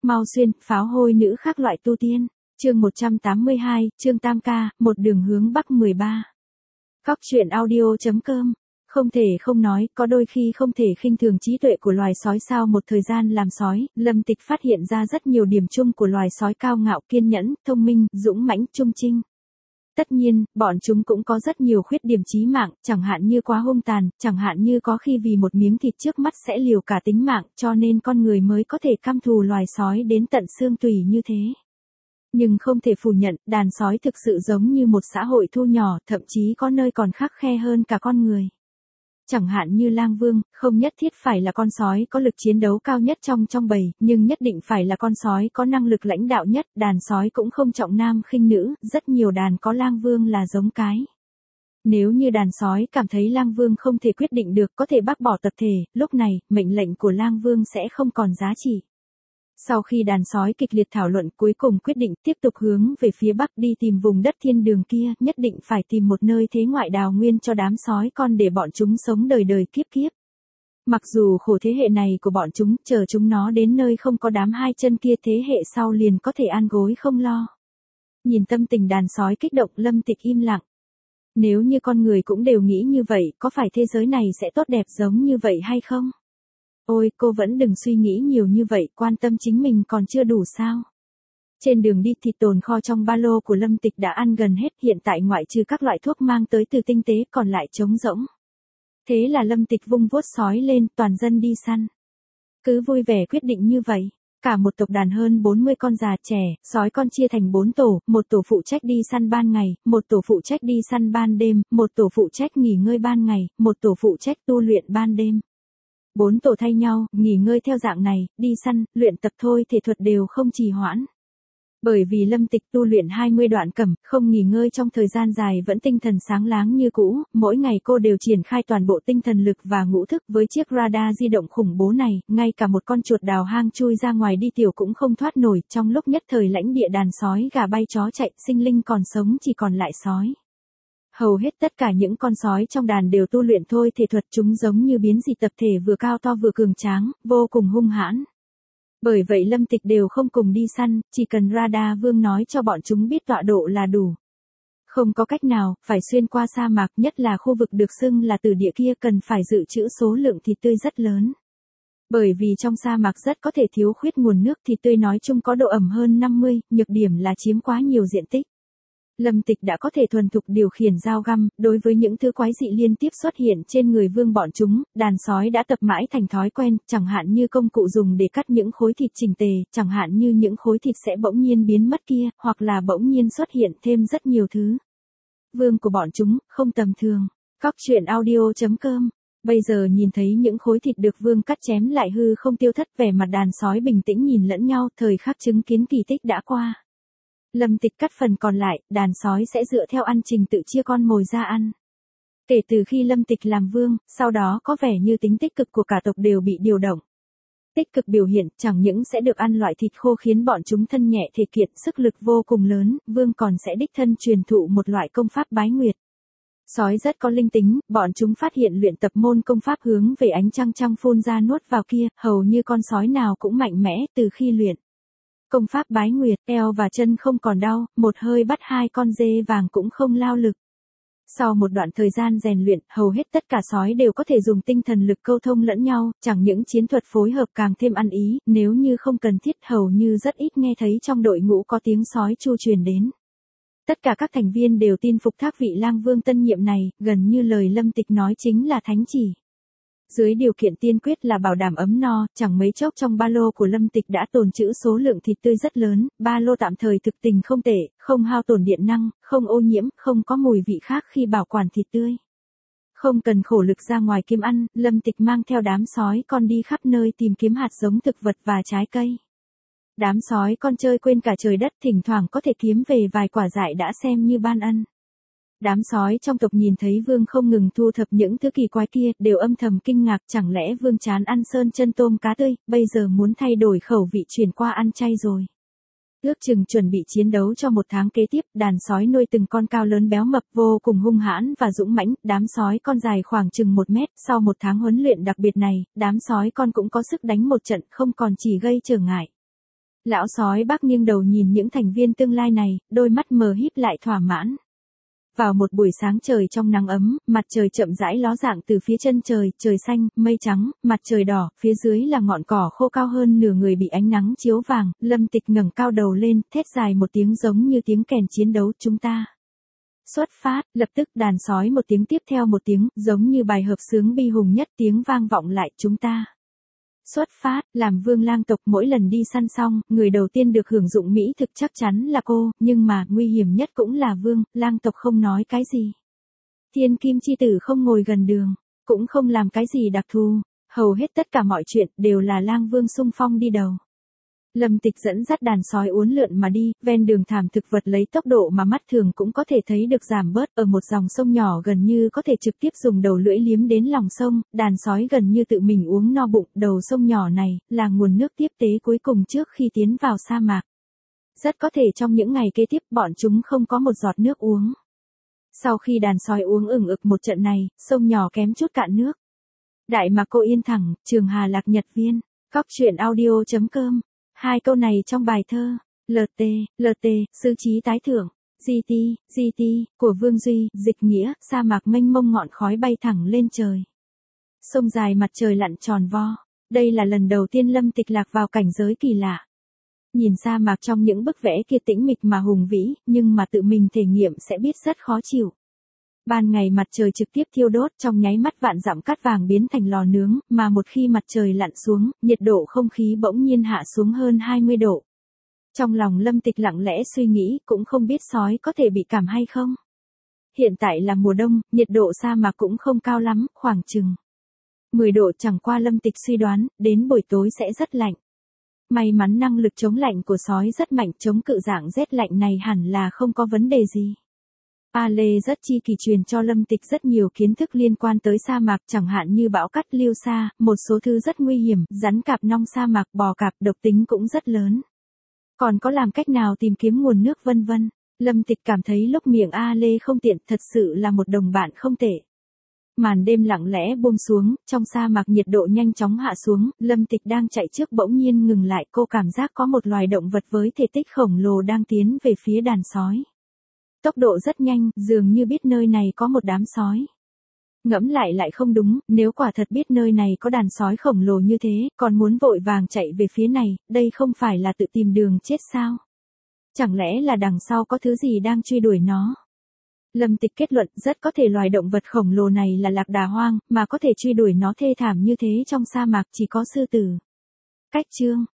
Mau xuyên, pháo hôi nữ khác loại tu tiên. Chương 182, chương tam ca, một đường hướng bắc 13. Cóc truyện audio.com. Không thể không nói, có đôi khi không thể khinh thường trí tuệ của loài sói. Sau một thời gian làm sói, Lâm Tịch phát hiện ra rất nhiều điểm chung của loài sói: cao ngạo, kiên nhẫn, thông minh, dũng mãnh, trung trinh. Tất nhiên, bọn chúng cũng có rất nhiều khuyết điểm chí mạng, chẳng hạn như quá hung tàn, chẳng hạn như có khi vì một miếng thịt trước mắt sẽ liều cả tính mạng, cho nên con người mới có thể căm thù loài sói đến tận xương tủy như thế. Nhưng không thể phủ nhận, đàn sói thực sự giống như một xã hội thu nhỏ, thậm chí có nơi còn khắt khe hơn cả con người. Chẳng hạn như lang vương, không nhất thiết phải là con sói có lực chiến đấu cao nhất trong bầy, nhưng nhất định phải là con sói có năng lực lãnh đạo nhất. Đàn sói cũng không trọng nam khinh nữ, rất nhiều đàn có lang vương là giống cái. Nếu như đàn sói cảm thấy lang vương không thể quyết định được, có thể bác bỏ tập thể, lúc này, mệnh lệnh của lang vương sẽ không còn giá trị. Sau khi đàn sói kịch liệt thảo luận, cuối cùng quyết định tiếp tục hướng về phía bắc đi tìm vùng đất thiên đường kia, nhất định phải tìm một nơi thế ngoại đào nguyên cho đám sói con để bọn chúng sống đời đời kiếp kiếp. Mặc dù khổ thế hệ này của bọn chúng, chờ chúng nó đến nơi không có đám hai chân kia, thế hệ sau liền có thể an gối không lo. Nhìn tâm tình đàn sói kích động, Lâm Tịch im lặng. Nếu như con người cũng đều nghĩ như vậy, có phải thế giới này sẽ tốt đẹp giống như vậy hay không? Ôi, cô vẫn đừng suy nghĩ nhiều như vậy, quan tâm chính mình còn chưa đủ sao? Trên đường đi thì tồn kho trong ba lô của Lâm Tịch đã ăn gần hết, hiện tại ngoại trừ các loại thuốc mang tới từ tinh tế còn lại trống rỗng. Thế là Lâm Tịch vung vuốt sói lên, toàn dân đi săn. Cứ vui vẻ quyết định như vậy. Cả một tộc đàn hơn 40 con già trẻ, sói con chia thành 4 tổ, một tổ phụ trách đi săn ban ngày, một tổ phụ trách đi săn ban đêm, một tổ phụ trách nghỉ ngơi ban ngày, một tổ phụ trách tu luyện ban đêm. 4 tổ thay nhau, nghỉ ngơi theo dạng này, đi săn, luyện tập thôi, thể thuật đều không trì hoãn. Bởi vì Lâm Tịch tu luyện 20 đoạn cẩm, không nghỉ ngơi trong thời gian dài vẫn tinh thần sáng láng như cũ, mỗi ngày cô đều triển khai toàn bộ tinh thần lực và ngũ thức. Với chiếc radar di động khủng bố này, ngay cả một con chuột đào hang chui ra ngoài đi tiểu cũng không thoát nổi. Trong lúc nhất thời lãnh địa đàn sói gà bay chó chạy, sinh linh còn sống chỉ còn lại sói. Hầu hết tất cả những con sói trong đàn đều tu luyện thôi thể thuật, chúng giống như biến dị tập thể, vừa cao to vừa cường tráng, vô cùng hung hãn. Bởi vậy Lâm Tịch đều không cùng đi săn, chỉ cần radar vương nói cho bọn chúng biết tọa độ là đủ. Không có cách nào, phải xuyên qua sa mạc, nhất là khu vực được xưng là tử địa kia, cần phải dự trữ số lượng thịt tươi rất lớn. Bởi vì trong sa mạc rất có thể thiếu khuyết nguồn nước, thịt tươi nói chung có độ ẩm hơn 50, nhược điểm là chiếm quá nhiều diện tích. Lâm Tịch đã có thể thuần thục điều khiển dao găm, đối với những thứ quái dị liên tiếp xuất hiện trên người vương bọn chúng, đàn sói đã tập mãi thành thói quen, chẳng hạn như công cụ dùng để cắt những khối thịt chỉnh tề, chẳng hạn như những khối thịt sẽ bỗng nhiên biến mất kia, hoặc là bỗng nhiên xuất hiện thêm rất nhiều thứ. Vương của bọn chúng, không tầm thường. Cóc truyện audio.com. Bây giờ nhìn thấy những khối thịt được vương cắt chém lại hư không tiêu thất, vẻ mặt đàn sói bình tĩnh nhìn lẫn nhau, thời khắc chứng kiến kỳ tích đã qua. Lâm Tịch cắt phần còn lại, đàn sói sẽ dựa theo ăn trình tự chia con mồi ra ăn. Kể từ khi Lâm Tịch làm vương, sau đó có vẻ như tính tích cực của cả tộc đều bị điều động. Tích cực biểu hiện chẳng những sẽ được ăn loại thịt khô khiến bọn chúng thân nhẹ thể kiện, sức lực vô cùng lớn, vương còn sẽ đích thân truyền thụ một loại công pháp bái nguyệt. Sói rất có linh tính, bọn chúng phát hiện luyện tập môn công pháp hướng về ánh trăng trăng phun ra nuốt vào kia, hầu như con sói nào cũng mạnh mẽ từ khi luyện. Công pháp bái nguyệt, eo và chân không còn đau, một hơi bắt 2 con dê vàng cũng không lao lực. Sau một đoạn thời gian rèn luyện, hầu hết tất cả sói đều có thể dùng tinh thần lực câu thông lẫn nhau, chẳng những chiến thuật phối hợp càng thêm ăn ý, nếu như không cần thiết hầu như rất ít nghe thấy trong đội ngũ có tiếng sói chu truyền đến. Tất cả các thành viên đều tin phục thác vị lang vương tân nhiệm này, gần như lời Lâm Tịch nói chính là thánh chỉ. Dưới điều kiện tiên quyết là bảo đảm ấm no, chẳng mấy chốc trong ba lô của Lâm Tịch đã tồn trữ số lượng thịt tươi rất lớn, ba lô tạm thời thực tình không tệ, không hao tổn điện năng, không ô nhiễm, không có mùi vị khác khi bảo quản thịt tươi. Không cần khổ lực ra ngoài kiếm ăn, Lâm Tịch mang theo đám sói con đi khắp nơi tìm kiếm hạt giống thực vật và trái cây. Đám sói con chơi quên cả trời đất, thỉnh thoảng có thể kiếm về vài quả dại đã xem như ban ân. Đám sói trong tộc nhìn thấy vương không ngừng thu thập những thứ kỳ quái kia, đều âm thầm kinh ngạc, chẳng lẽ vương chán ăn sơn chân tôm cá tươi, bây giờ muốn thay đổi khẩu vị chuyển qua ăn chay rồi. Ước chừng chuẩn bị chiến đấu cho một tháng kế tiếp, đàn sói nuôi từng con cao lớn béo mập vô cùng hung hãn và dũng mãnh, đám sói con dài khoảng chừng 1 mét, sau một tháng huấn luyện đặc biệt này, đám sói con cũng có sức đánh một trận, không còn chỉ gây trở ngại. Lão sói Bắc nghiêng đầu nhìn những thành viên tương lai này, đôi mắt mờ híp lại thỏa mãn. Vào một buổi sáng trời trong nắng ấm, mặt trời chậm rãi ló dạng từ phía chân trời, trời xanh, mây trắng, mặt trời đỏ, phía dưới là ngọn cỏ khô cao hơn nửa người bị ánh nắng chiếu vàng, Lâm Tịch ngẩng cao đầu lên, thét dài một tiếng giống như tiếng kèn chiến đấu, chúng ta. Xuất phát, lập tức đàn sói một tiếng tiếp theo một tiếng, giống như bài hợp xướng bi hùng nhất tiếng vang vọng lại, chúng ta. Xuất phát, làm vương lang tộc mỗi lần đi săn xong, người đầu tiên được hưởng dụng mỹ thực chắc chắn là cô, nhưng mà nguy hiểm nhất cũng là vương, lang tộc không nói cái gì. Thiên kim chi tử không ngồi gần đường, cũng không làm cái gì đặc thù, hầu hết tất cả mọi chuyện đều là lang vương xung phong đi đầu. Lâm Tịch dẫn dắt đàn sói uốn lượn mà đi, ven đường thảm thực vật lấy tốc độ mà mắt thường cũng có thể thấy được giảm bớt, ở một dòng sông nhỏ gần như có thể trực tiếp dùng đầu lưỡi liếm đến lòng sông, đàn sói gần như tự mình uống no bụng, đầu sông nhỏ này là nguồn nước tiếp tế cuối cùng trước khi tiến vào sa mạc. Rất có thể trong những ngày kế tiếp bọn chúng không có một giọt nước uống. Sau khi đàn sói uống ửng ực một trận này, sông nhỏ kém chút cạn nước. Đại Mạc Cô Yên Thẳng, Trường Hà Lạc Nhật Viên, Cóc truyện audio.com. Hai câu này trong bài thơ, LT, sư trí tái thưởng, GT, của Vương Duy, dịch nghĩa, sa mạc mênh mông ngọn khói bay thẳng lên trời. Sông dài mặt trời lặn tròn vo, đây là lần đầu tiên Lâm Tịch lạc vào cảnh giới kỳ lạ. Nhìn sa mạc trong những bức vẽ kia tĩnh mịch mà hùng vĩ, nhưng mà tự mình thể nghiệm sẽ biết rất khó chịu. Ban ngày mặt trời trực tiếp thiêu đốt trong nháy mắt vạn dặm cát vàng biến thành lò nướng, mà một khi mặt trời lặn xuống, nhiệt độ không khí bỗng nhiên hạ xuống hơn 20 độ. Trong lòng Lâm Tịch lặng lẽ suy nghĩ, cũng không biết sói có thể bị cảm hay không. Hiện tại là mùa đông, nhiệt độ sa mạc cũng không cao lắm, khoảng chừng 10 độ, chẳng qua Lâm Tịch suy đoán, đến buổi tối sẽ rất lạnh. May mắn năng lực chống lạnh của sói rất mạnh, chống cự dạng rét lạnh này hẳn là không có vấn đề gì. A Lê rất chi kỳ truyền cho Lâm Tịch rất nhiều kiến thức liên quan tới sa mạc, chẳng hạn như bão cát lưu sa, một số thứ rất nguy hiểm, rắn cạp nong sa mạc, bò cạp độc tính cũng rất lớn. Còn có làm cách nào tìm kiếm nguồn nước vân vân. Lâm Tịch cảm thấy lúc miệng A Lê không tiện, thật sự là một đồng bạn không tệ. Màn đêm lặng lẽ buông xuống, trong sa mạc nhiệt độ nhanh chóng hạ xuống, Lâm Tịch đang chạy trước bỗng nhiên ngừng lại, cô cảm giác có một loài động vật với thể tích khổng lồ đang tiến về phía đàn sói. Tốc độ rất nhanh, dường như biết nơi này có một đám sói. Ngẫm lại không đúng, nếu quả thật biết nơi này có đàn sói khổng lồ như thế, còn muốn vội vàng chạy về phía này, đây không phải là tự tìm đường chết sao? Chẳng lẽ là đằng sau có thứ gì đang truy đuổi nó? Lâm Tịch kết luận rất có thể loài động vật khổng lồ này là lạc đà hoang, mà có thể truy đuổi nó thê thảm như thế trong sa mạc chỉ có sư tử. Cách chương